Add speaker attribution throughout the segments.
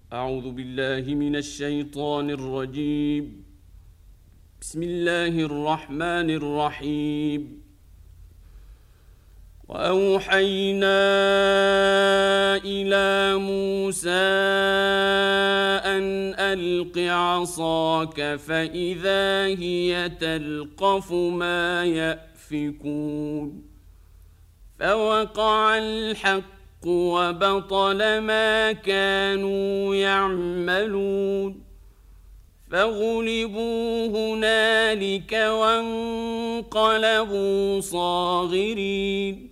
Speaker 1: أعوذ بالله من الشيطان الرجيم. بسم الله الرحمن الرحيم. وأوحينا إلى موسى أن ألق عصاك فإذا هي تلقف ما يأفكون فوقع الحق وبطل ما كانوا يعملون فغلبوا هنالك وانقلبوا صاغرين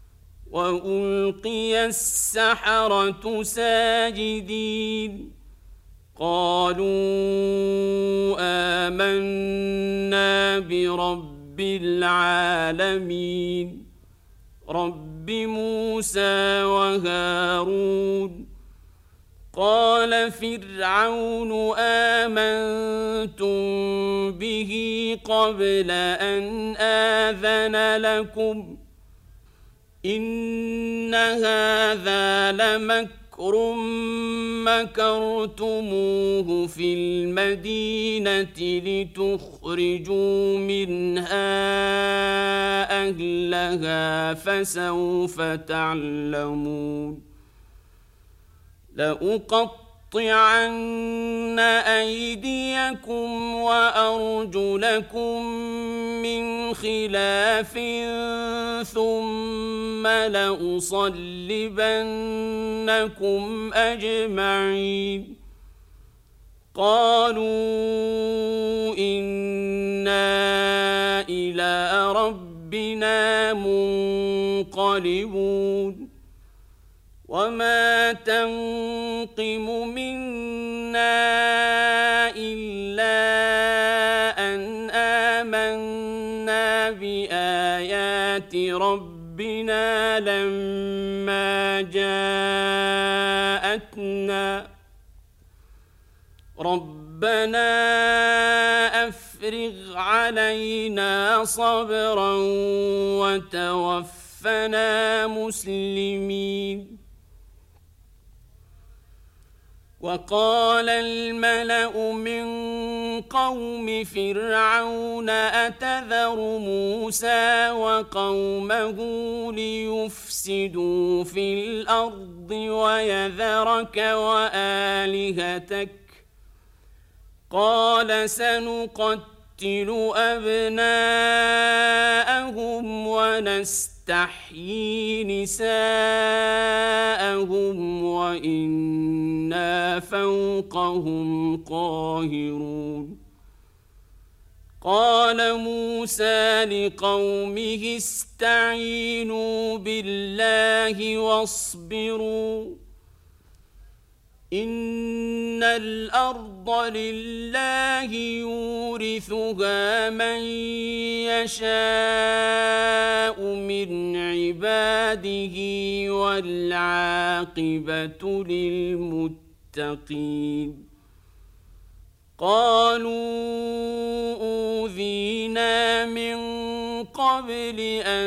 Speaker 1: وألقي السحرة ساجدين قالوا آمنا برب العالمين رب موسى وهارون قال فرعون آمنتم به قبل أن آذن لكم إن هذا لمكر مكرتموه في المدينة لتخرجوا منها أهلها فسوف تعلمون لأقطعن أيديكم وأرجلكم من خلاف ثم لأصلبنكم أجمعين قالوا إنا إلى ربنا منقلبون وما تنقم منا إلا أن آمنا بآيات ربنا لما جاءتنا ربنا أفرغ علينا صبرا وتوفنا مسلمين وقال الملأ من قوم فرعون أتذر موسى وقومه ليفسدوا في الأرض ويذرك وآلهتك قال سنقتل أبناءهم ونستحيي نساءهم وإنا فوقهم قاهرون قال موسى لقومه استعينوا بالله واصبروا إن الأرض لله يورثها من يشاء من عباده والعاقبة للمتقين قالوا أوذينا من قبل أن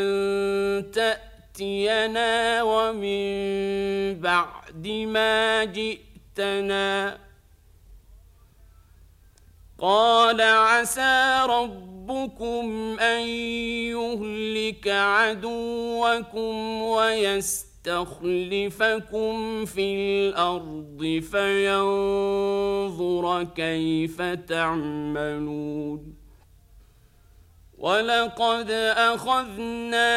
Speaker 1: تأتينا ومن بعد ما جئتنا قال عسى ربكم أن يهلك عدوكم ويستخلفكم في الأرض فينظر كيف تعملون ولقد أخذنا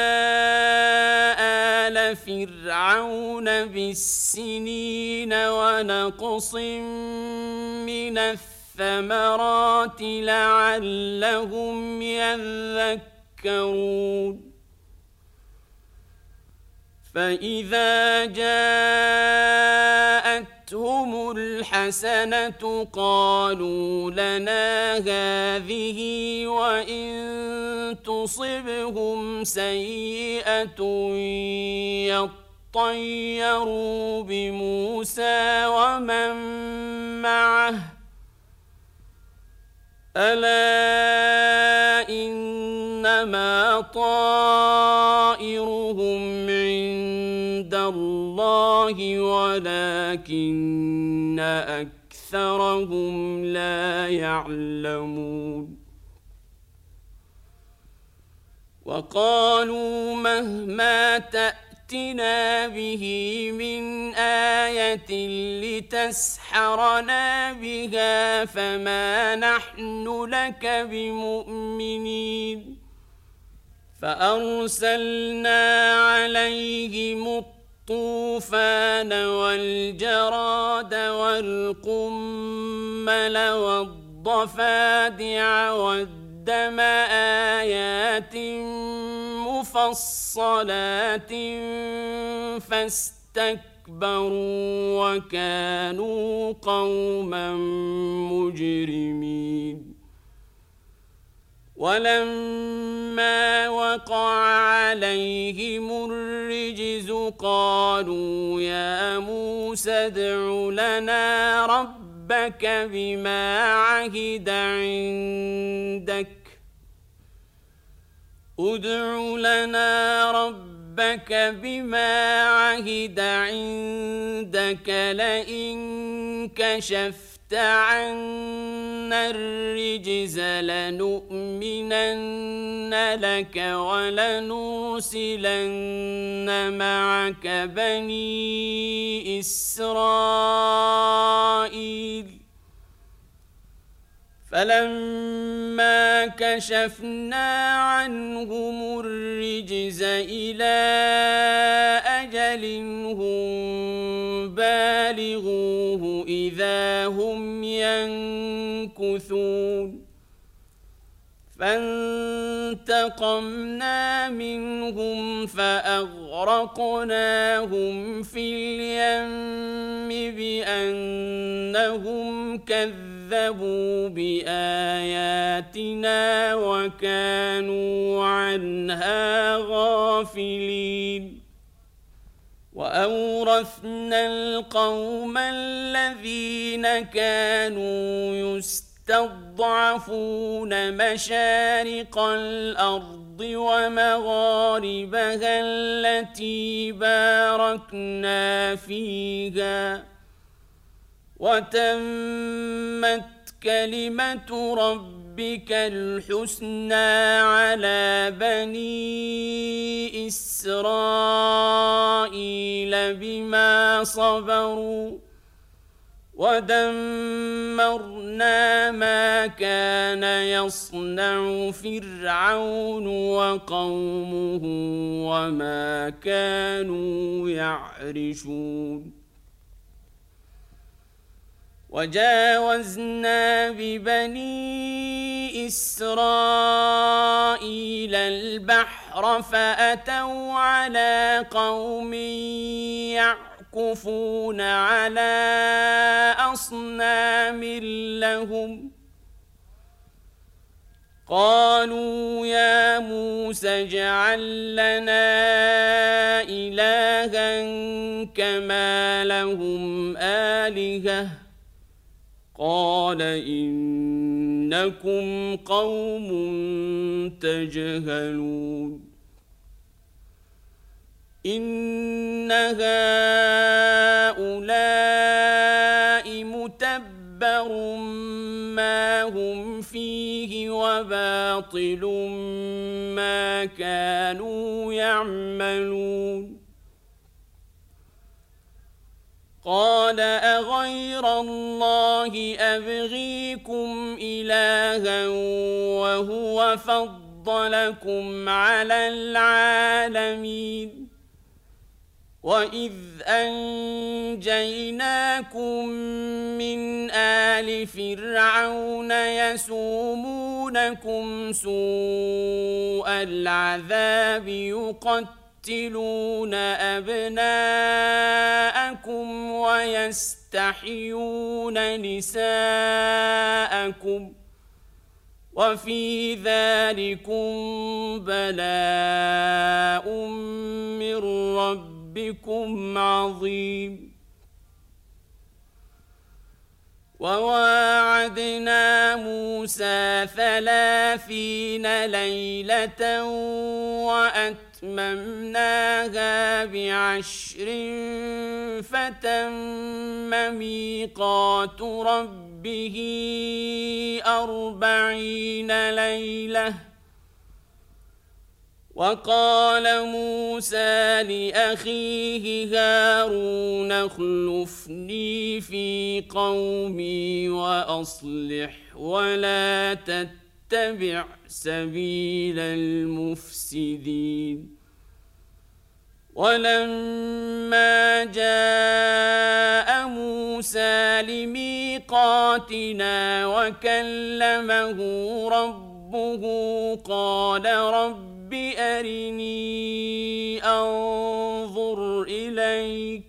Speaker 1: آل فرعون بالسنين ونقص من الثمرات لعلهم يذكرون فإذا جاءتهم الحسنة قالوا لنا هذه وإن تصبهم سيئة يطيروا بموسى ومن معه ألا إنما طائرهم عند الله الله ولكن أكثرهم لا يعلمون وقالوا مهما تأتنا به من آية لتسحرنا بها فما نحن لك بمؤمنين فأرسلنا عليهم الطوفان والجراد والقمل والضفادع والدم آيات مفصلات فاستكبروا وكانوا قوما مجرمين ولما وقع عليهم الرجز قالوا يا موسى ادع لنا ربك بما عهد عندك لئن كشفت عنا الرجز لنؤمنن لك ولنرسلن معك بني إسرائيل فلما كشفنا عنهم الرجز إلى أجل هم بالغوه إذا هم ينكثون فانتقمنا منهم فأغرقناهم في اليم بأنهم كذبوا بآياتنا وكانوا عنها غافلين وأورثنا القوم الذين كانوا يستضعفون مشارق الأرض ومغاربها التي باركنا فيها وتمت كلمة ربك الحسنى على بني إسرائيل بما صبروا ودمرنا ما كان يصنع فرعون وقومه وما كانوا يعرشون وجاوزنا ببني إسرائيل البحر فأتوا على قوم يعكفون على أصنام لهم قالوا يا موسى اجعل لنا إلها كما لهم آلهة قال إنكم قوم تجهلون إن هؤلاء متبر ما هم فيه وباطل ما كانوا يعملون قال أغير الله أبغيكم إلها وهو فضلكم على العالمين وإذ أنجيناكم من آل فرعون يسومونكم سوء العذاب يقتلون أبناءكم ويستحيون نساءكم وفي ذلكم بلاء من ربكم عظيم وواعدنا موسى 30 ليلة فأتممناها ب10 فتم ميقات ربه 40 ليلة. وقال موسى لأخيه هارون اخلفني في قومي وأصلح ولا تتبع سبيل المفسدين. ولما جاء موسى لميقاتنا وكلمه ربه قال رب أرني أنظر إليك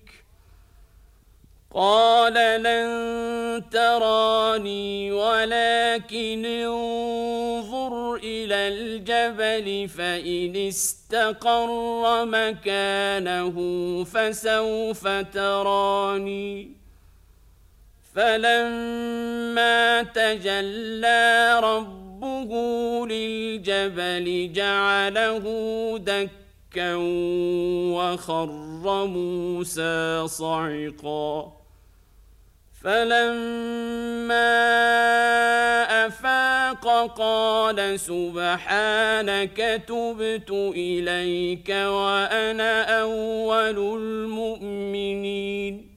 Speaker 1: قال لن تراني ولكن انظر إلى الجبل فإن استقر مكانه فسوف تراني. فلما تجلى ربه للجبل جعله دكا وخر موسى صعقا. فلما أفاق قال سبحانك تبت إليك وأنا أول المؤمنين.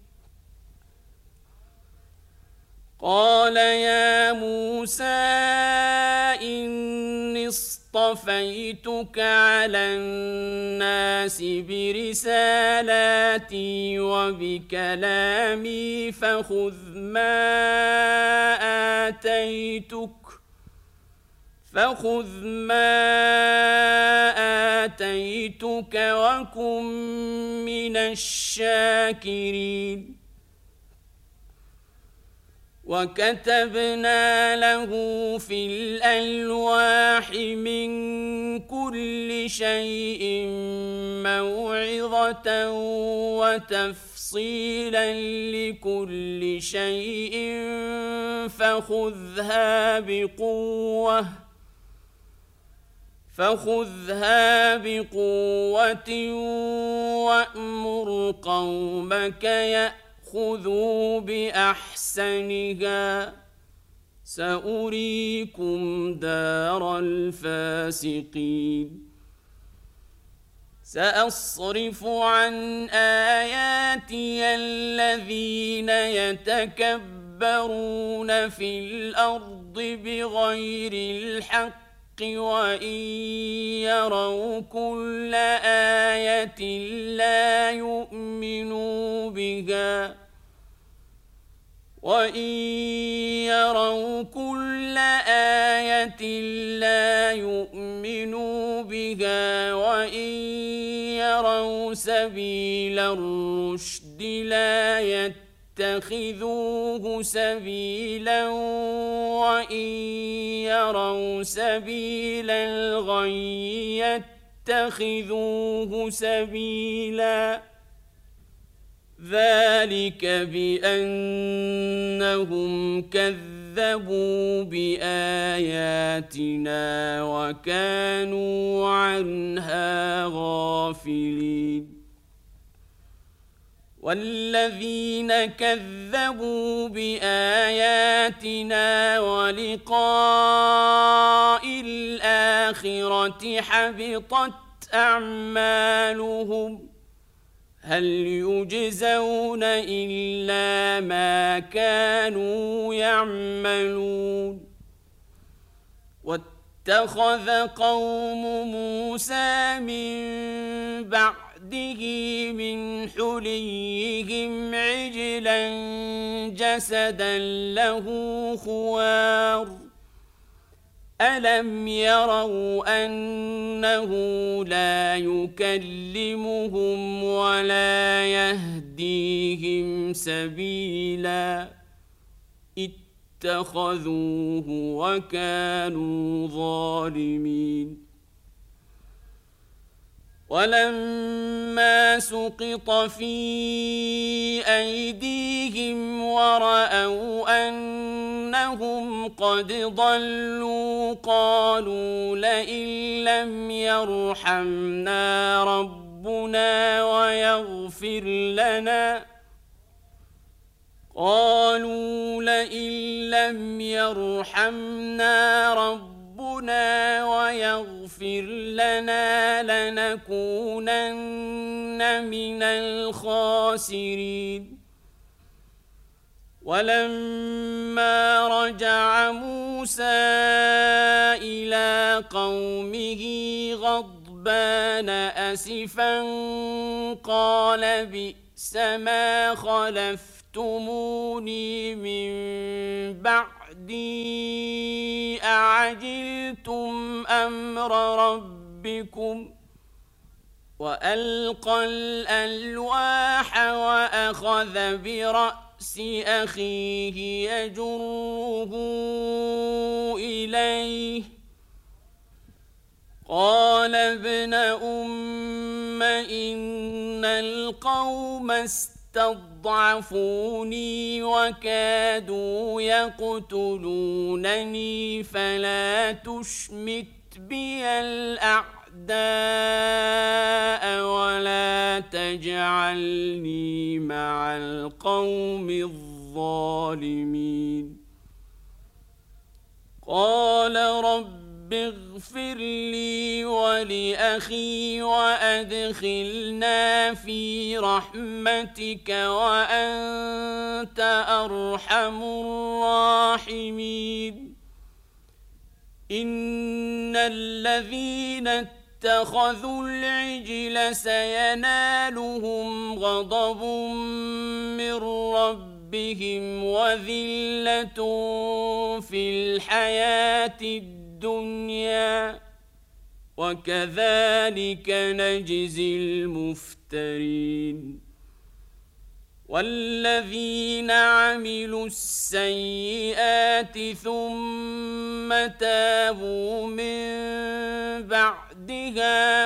Speaker 1: قال يا موسى إني اصطفيتك على الناس برسالاتي وبكلامي فخذ ما آتيتك وكن من الشاكرين. وكتبنا له في الألواح من كل شيء موعظة وتفصيلا لكل شيء فخذها بقوة وأمر قومك خذوا بأحسنها سأريكم دار الفاسقين. سأصرف عن آياتي الذين يتكبرون في الأرض بغير الحق وإن يروا كل آية لا يؤمنوا بها وإن يروا سبيل الرشد لا يتخذوه سبيلا وإن يروا سبيل الغي يتخذوه سبيلا. ذلك بأنهم كذبوا بآياتنا وكانوا عنها غافلين. والذين كذبوا بآياتنا ولقاء الآخرة حبطت أعمالهم هل يجزون إلا ما كانوا يعملون. واتخذ قوم موسى من بعده من حليهم عجلا جسدا له خوار ألم يروا أنه لا يكلمهم ولا يهديهم سبيلا اتخذوه وكانوا ظالمين. ولما سقط في أيديهم ورأوا أنهم قد ضلوا قالوا لئن لم يرحمنا ربنا ويغفر لنا لنكونن من الخاسرين ولما رجع موسى إلى قومه غضبان أسفا قال بئس ما خلفتموني من بعدي أعجلتم أمر ربكم وألقى الألواح وأخذ برأس أخيه يجره إليه قال ابن إن القوم استضعفوني وكادوا يقتلونني فلا تشمت بي الأعداء ولا تجعلني مع القوم الظالمين قال رب اغفر لي ولأخي وأدخلنا في رحمتك وأنت أرحم الراحمين إن الذين اتخذوا العجل سينالهم غضب من ربهم وذلة في الحياة الدنيا وكذلك نجزي المفترين والذين عملوا السيئات ثم تابوا من بعدها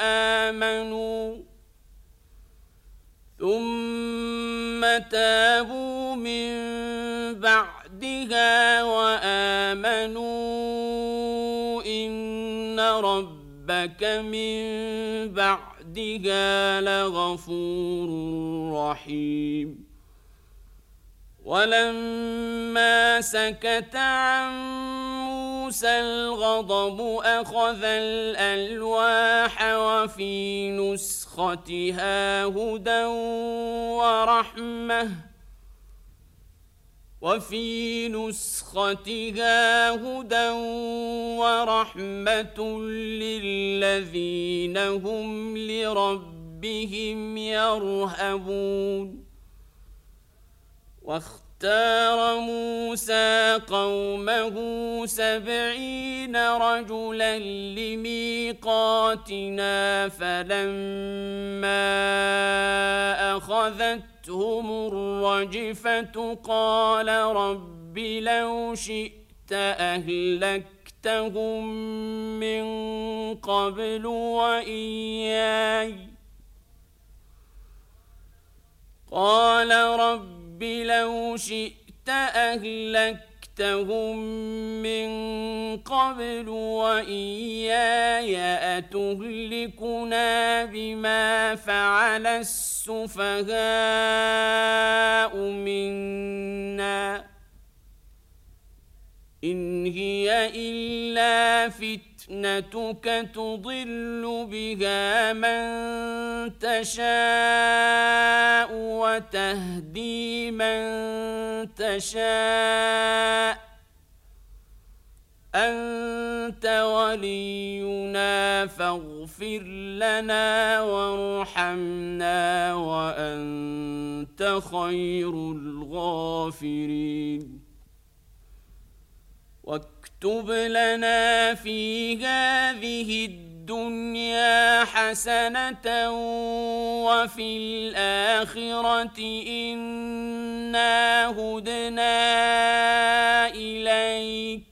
Speaker 1: وآمنوا إن ربك من بعدها لغفور رحيم ولما سكت عن موسى الغضب أخذ الألواح وفي نسختها هدى ورحمة للذين هم لربهم يرهبون واختار موسى قومه 70 رجلا لميقاتنا فلما أخذتهم الرجفة قال رب لو شئت أهلكتهم من قبل وإياي أتهلكنا بما فعل السفهاء منا إن هي إلا فتنتك تضل بها من تشاء وتهدي من تشاء أنت ولينا فاغفر لنا وارحمنا وأنت خير الغافرين واكتب لنا في هذه الدنيا حسنة وفي الآخرة إنا هدنا إليك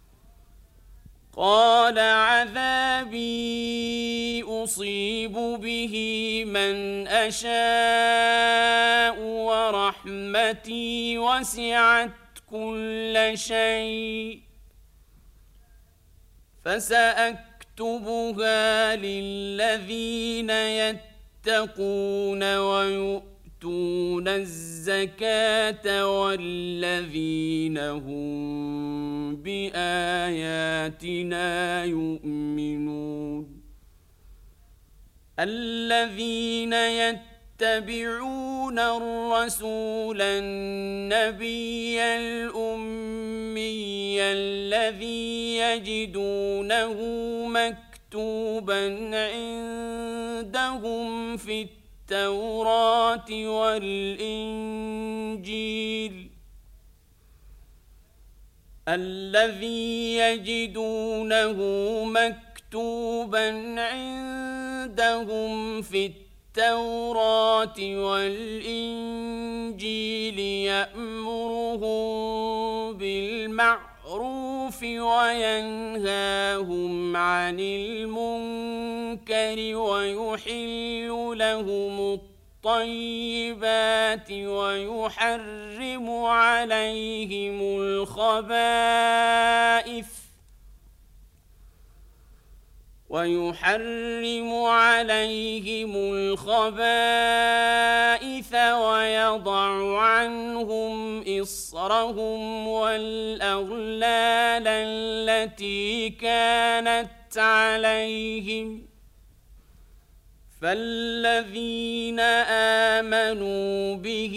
Speaker 1: قال عذابي أصيب به من أشاء ورحمتي وسعت كل شيء فسأكتبها للذين يتقون ويؤتون الزكاة والذين هم بآياتنا يؤمنون الذين يتبعون الرسول النبي الأمي الذي يجدونه مكتوبا عندهم في التوراة والإنجيل يأمرهم بالمعروف وينهاهم عن المنكر ويحل لهم الطيبات ويحرم عليهم الخبائث ويضع عنهم إصرهم والأغلال التي كانت عليهم فالذين آمنوا به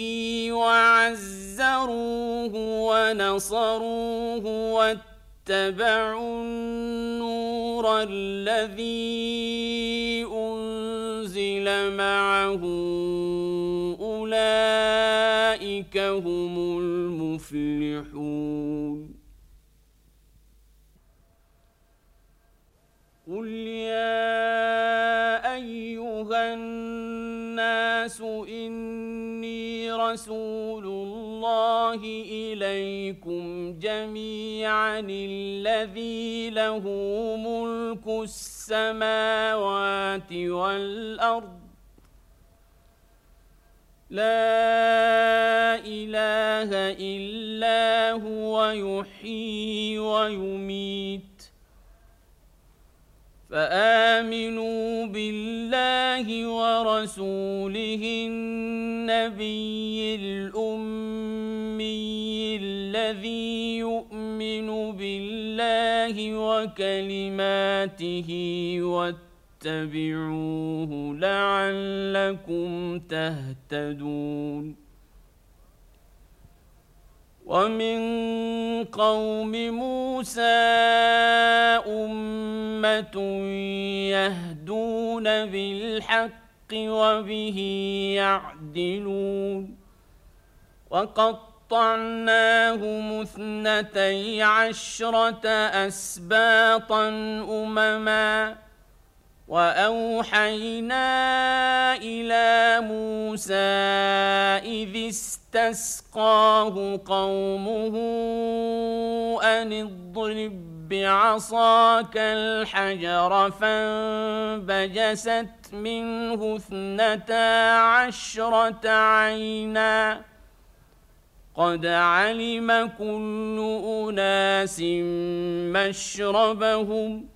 Speaker 1: وعزروه ونصروه واتبعوا النور الذي أنزل معه أولئك هم المفلحون قل يا أيها الناس إني رسول الله إليكم جميعا الذي له ملك السماوات والأرض لا إله إلا هو يحيي ويميت فآمنوا بالله ورسوله النبي الأمي الذي يؤمن بالله وكلماته واتبعوه لعلكم تهتدون ومن قوم موسى أمة يهدون بالحق وبه يعدلون وقطعناهم 12 أسباطا أمما وأوحينا إلى موسى إذ استسقاه قومه أن اضرب بعصاك الحجر فانبجست منه 12 عينا قد علم كل أناس مشربهم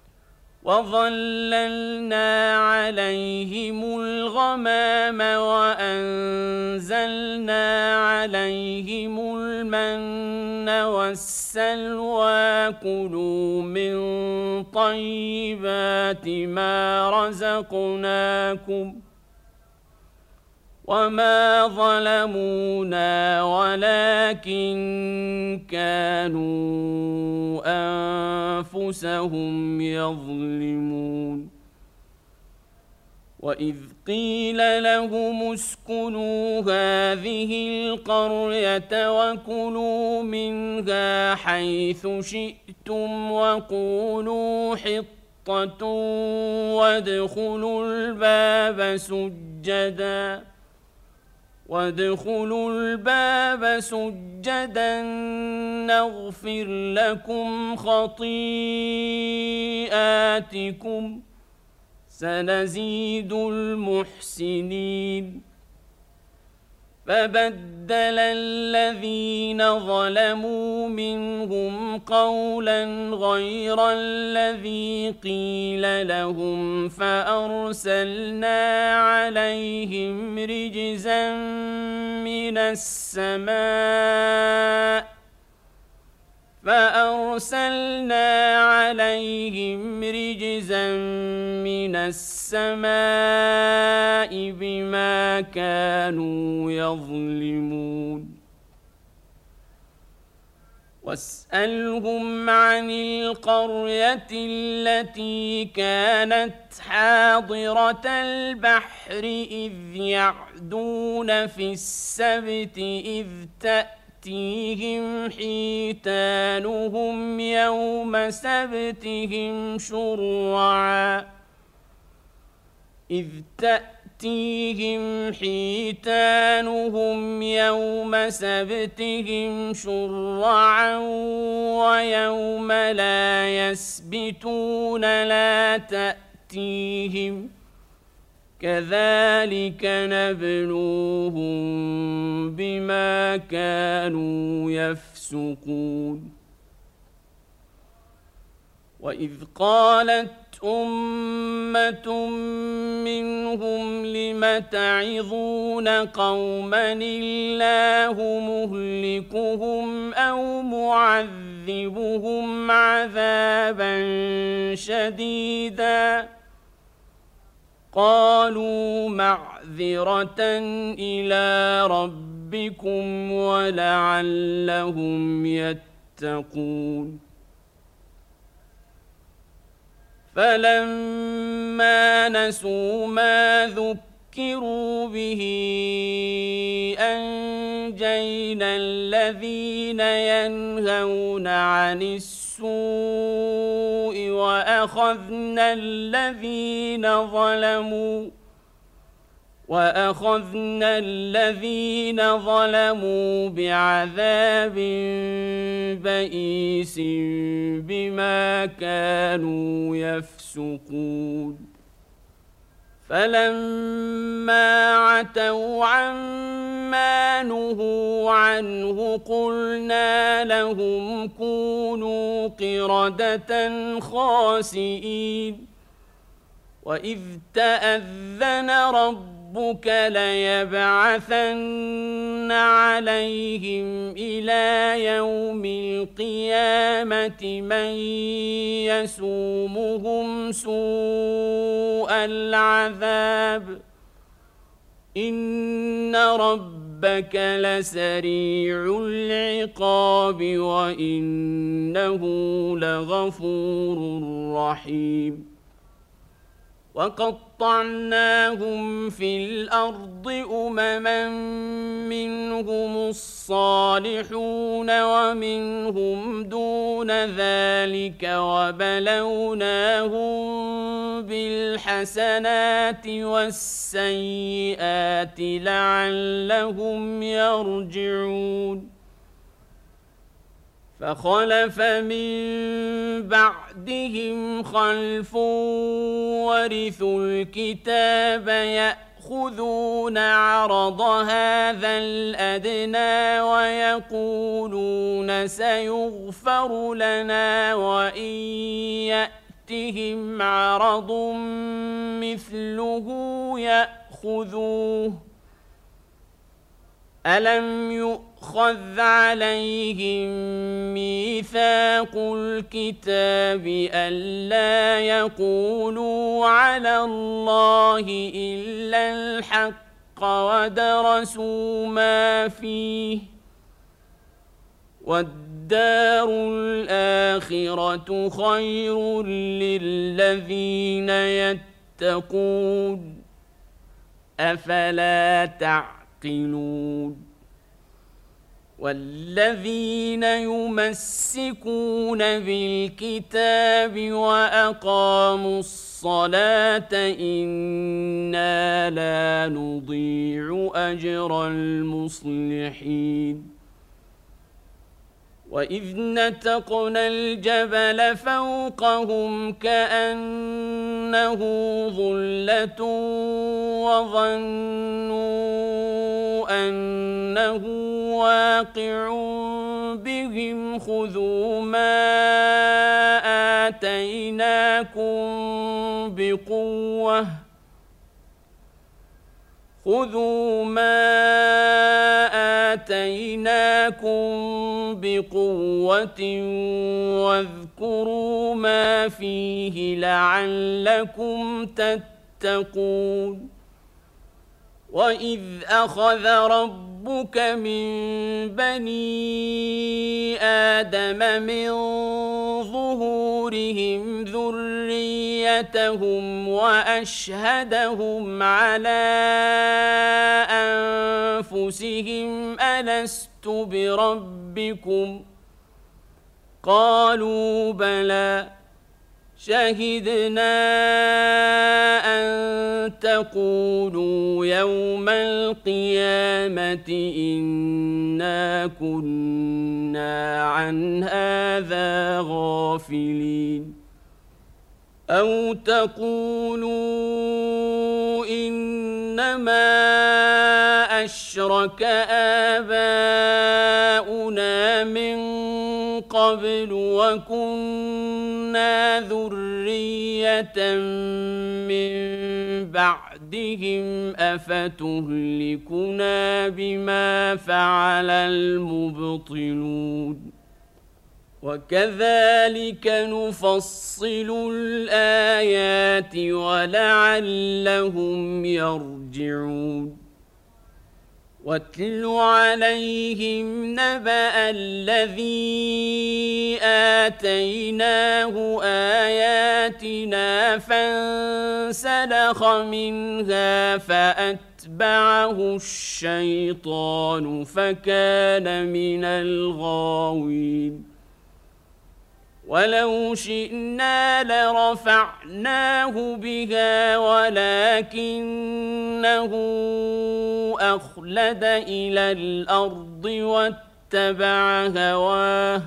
Speaker 1: وظللنا عليهم الغمام وأنزلنا عليهم المن والسلوى كلوا من طيبات ما رزقناكم وما ظلمونا ولكن كانوا أنفسهم يظلمون وإذ قيل لهم اسكنوا هذه القرية وكلوا منها حيث شئتم وقولوا حطة وادخلوا الباب سجدا نغفر لكم خطيئاتكم سنزيد المحسنين فبدل الذين ظلموا منهم قولا غير الذي قيل لهم فأرسلنا عليهم رجزا من السماء بما كانوا يظلمون واسألهم عن القرية التي كانت حاضرة البحر إذ يعدون في السبت إذ تأتيهم حيتانهم يوم سبتهم شرعا ويوم لا يسبتون لا تأتيهم كذلك نبلوهم بما كانوا يفسقون وإذ قالت أمة منهم لم تعظون قوما الله مهلكهم أو معذبهم عذابا شديدا قالوا معذرة إلى ربكم ولعلهم يتقون فلما نسوا ما ذكروا به أنجينا الذين ينهون عن السوء وأخذنا الذين ظلموا بعذاب بئيس بما كانوا يفسقون فلما عتوا عما نهوا عنه قلنا لهم كونوا قردة خاسئين وإذ تأذن ربك ليبعثن عليهم إلى يوم القيامة من يسومهم سوء العذاب إن ربك لسريع العقاب وإنه لغفور رحيم وقطعناهم في الأرض أمما منهم الصالحون ومنهم دون ذلك وبلوناهم بالحسنات والسيئات لعلهم يرجعون فخلف من بعدهم خلف ورثوا الكتاب يأخذون عرض هذا الأدنى ويقولون سيغفر لنا وإن يأتهم عرض مثله يأخذوه ألم يؤخذ عليهم ميثاق الكتاب ألا يقولوا على الله إلا الحق ودرسوا ما فيه والدار الآخرة خير للذين يتقون أفلا تعقلون والذين يمسكون بالكتاب وأقاموا الصلاة إنا لا نضيع أجر المصلحين وإذ نتقنا الجبل فوقهم كأنه ظلة وظنوا أن أنه واقع بهم خذوا ما آتيناكم بقوة واذكروا ما فيه لعلكم تتقون وإذ أخذ ربك من بني آدم من ظهورهم ذريتهم وأشهدهم على أنفسهم ألست بربكم قالوا بلى شهدنا أن تقولوا يوم القيامة إنا كنا عن هذا غافلين أو تقولوا إنما أشرك آباؤنا من قبل وكنا ذرية من بعدهم أفتهلكنا بما فعل المبطلون وكذلك نفصل الآيات ولعلهم يرجعون واتل عليهم نبأ الذي آتيناه آياتنا فانسلخ منها فأتبعه الشيطان فكان من الغاوين ولو شئنا لرفعناه بها ولكنه أخلد إلى الأرض واتبع هواه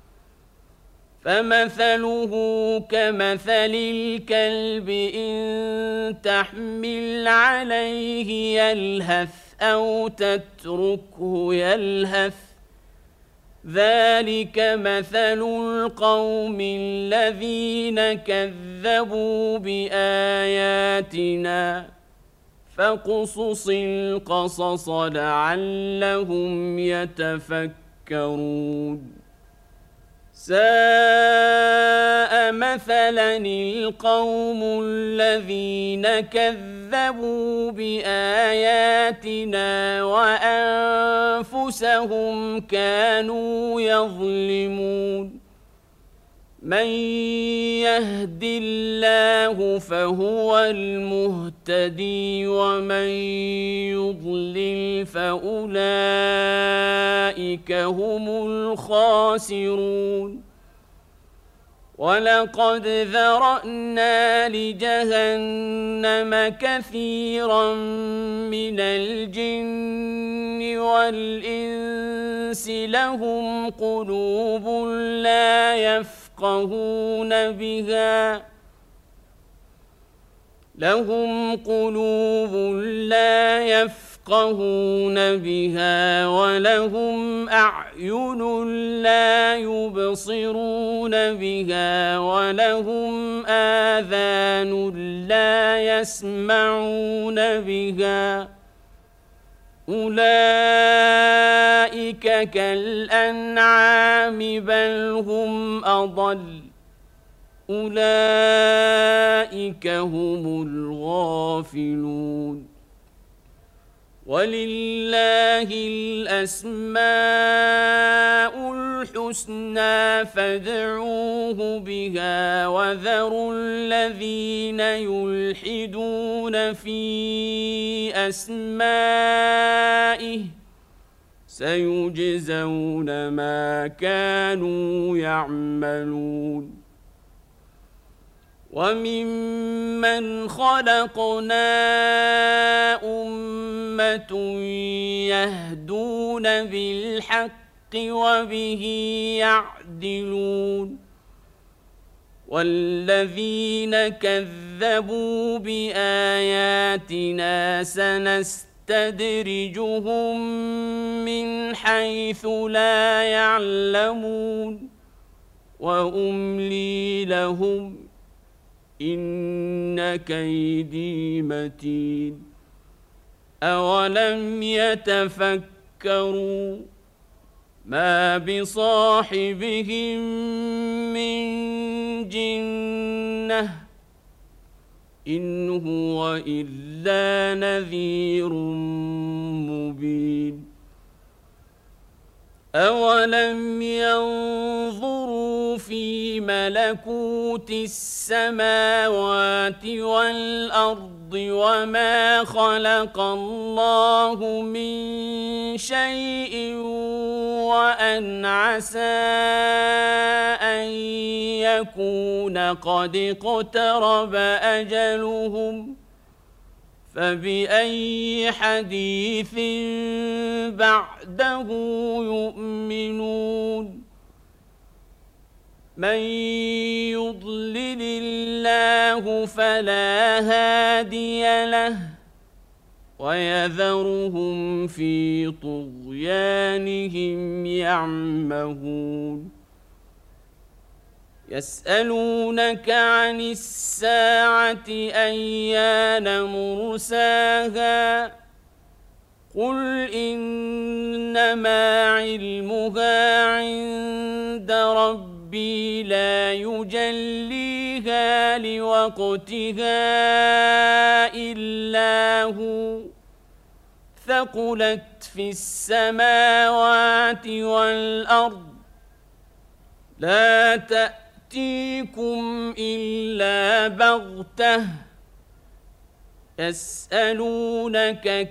Speaker 1: فمثله كمثل الكلب إن تحمل عليه يلهث أو تتركه يلهث ذلك مثل القوم الذين كذبوا بآياتنا فاقصص القصص لعلهم يتفكرون ساء مثلا القوم الذين كذبوا بآياتنا وأنفسهم كانوا يظلمون من يهد الله فهو المهتدي ومن يضلل فأولئك هم الخاسرون ولقد ذرأنا لجهنم كثيرا من الجن والإنس لهم قلوب لا يفقهون بها ولهم أعين لا يبصرون بها ولهم آذان لا يسمعون بها أولئك كالأنعام بل هم أضل أولئك هم الغافلون ولله الأسماء الحسنى فادعوه بها وذروا الذين يلحدون في أسمائه سيجزون ما كانوا يعملون وممن خلقنا أمة يهدون بالحق وبه يعدلون والذين كذبوا بآياتنا سنستدرجهم ونستدرجهم من حيث لا يعلمون وأملي لهم إن كيدي متين أولم يتفكروا ما بصاحبهم من جنة إن هو إلا نذير مبين أولم ينظروا في ملكوت السماوات والأرض وما خلق الله من شيء وأن عسى أن يكون قد اقترب أجلهم فبأي حديث بعده يؤمنون من يضلل الله فلا هادي له ويذرهم في طغيانهم يعمهون يسألونك عن الساعة أيان مرساها قل إنما علمها عند ربي لا يجليها لوقتها إلا هو ثقلت في السماوات والأرض لا تأتيكم إلا بغتة يسألونك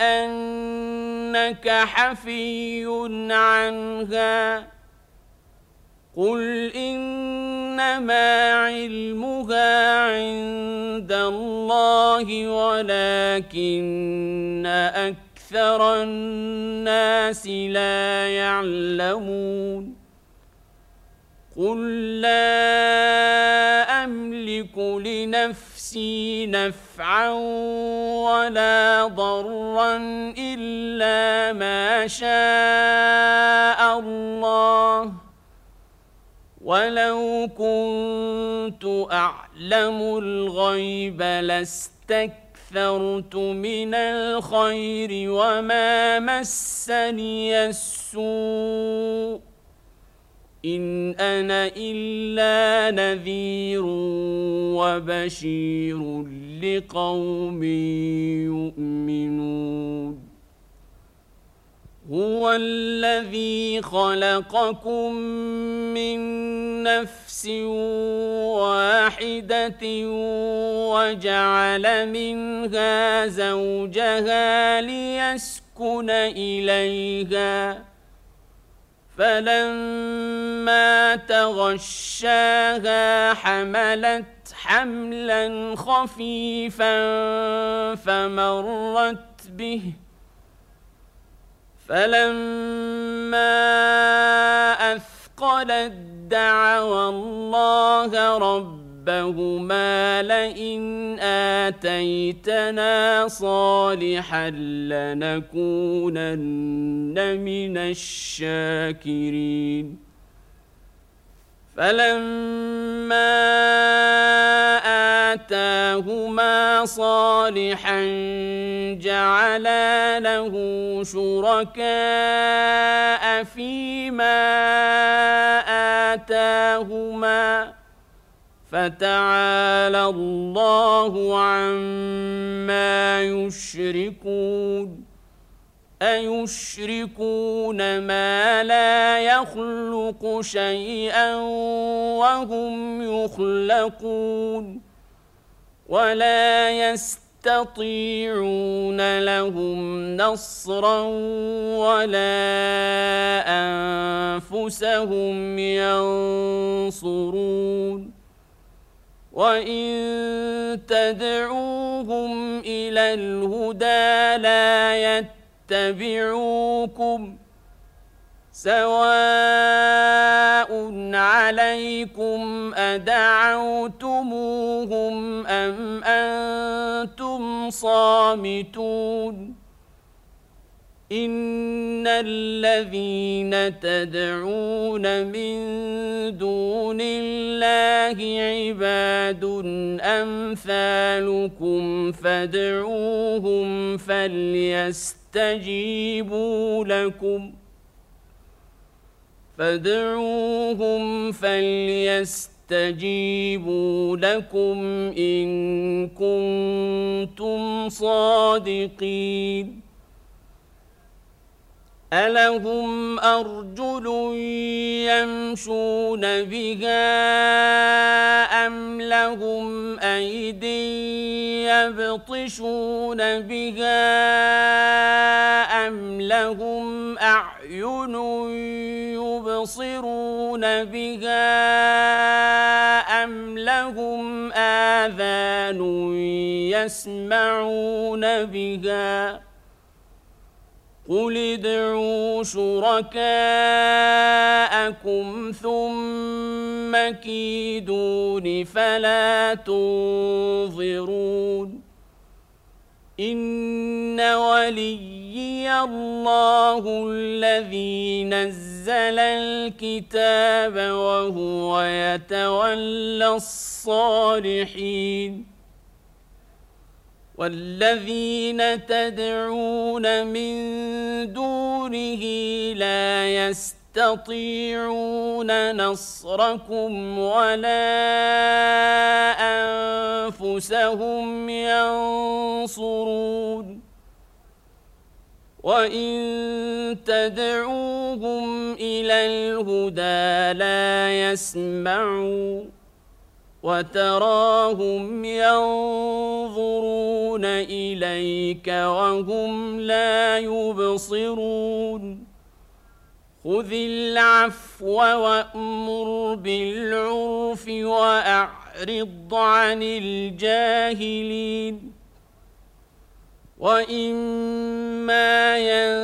Speaker 1: كأنك حفي عنها قل إنما علمها عند الله ولكن أكثر الناس لا يعلمون قل لا أملك لنفسي نفعا ولا ضرا إلا ما شاء الله ولو كنت أعلم الغيب لاستكثرت من الخير وما مسني السوء إن أنا إلا نذير وبشير لقوم يؤمنون هو الذي خلقكم من نفس واحدة وجعل منها زوجها ليسكن إليها فلما تغشاها حملت حملا خفيفا فمرت به فلما أثقلت دعوا الله ربهما لئن آتيتنا صالحا لنكونن من الشاكرين فلما آتاهما صالحا جعلا له شركاء فيما آتاهما فتعالى الله عما يشركون أيشركون ما لا يخلق شيئا وهم يخلقون ولا يستطيعون لهم نصرا ولا أنفسهم ينصرون وإن تدعوهم إلى الهدى لا يتبعوكم سواء عليكم أدعوتموهم أم أنتم صامتون إن الذين تدعون من دون الله عباد أمثالكم فادعوهم فليستجيبوا لكم إن كنتم صادقين ألهم أرجل يمشون بها أم لهم أيد يبطشون بها أم لهم أعين يبصرون بها أم لهم آذان يسمعون بها قل ادعوا شركاءكم ثم كيدون فلا تنظرون إن وليي الله الذي نزل الكتاب وهو يتولى الصالحين والذين تدعون من دونه لا يستطيعون نصركم ولا أنفسهم ينصرون وإن تدعوهم إلى الهدى لا يسمعوا وتراهم ينظرون إليك وهم لا يبصرون خذ العفو وأمر بالعرف وأعرض عن الجاهلين وإما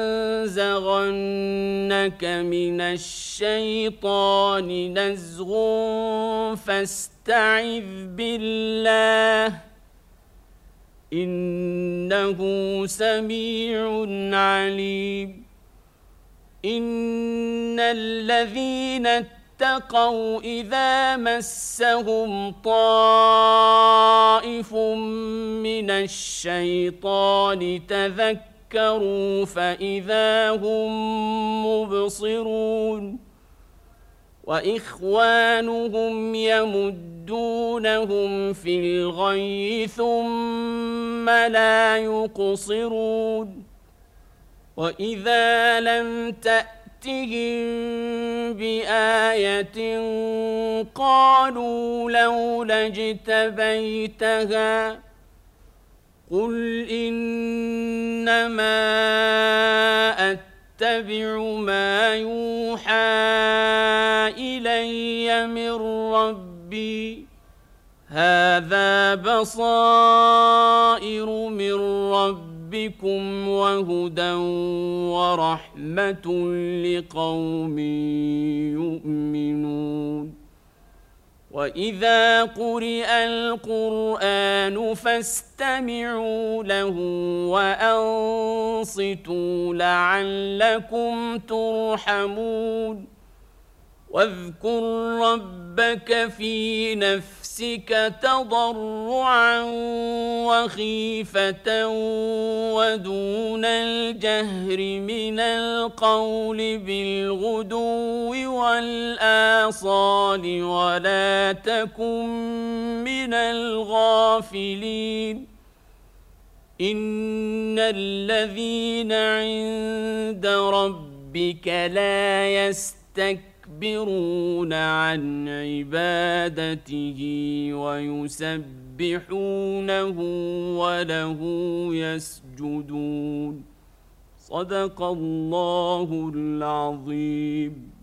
Speaker 1: ينزغنك من الشيطان نزغ فاستعذ بالله إنه سميع عليم إن الذين اتقوا إذا مسهم طائف من الشيطان تذكروا فإذا هم مبصرون وإخوانهم يمدونهم في الغي ثم لا يقصرون وإذا لم تأتهم بآية قالوا لولا اجتبيتها قل إنما أتبع ما يوحى إلي من ربي هذا بصائر من ربكم وهدى ورحمة لقوم يؤمنون وإذا قرئ القرآن فاستمعوا له وأنصتوا لعلكم ترحمون واذكر ربك في نفسك تضرعا وخيفة ودون الجهر من القول بالغدو والآصال ولا تكن من الغافلين إن الذين عند ربك لا يستكبرون عن عبادته ويسبحونه وله يسجدون صدق الله العظيم.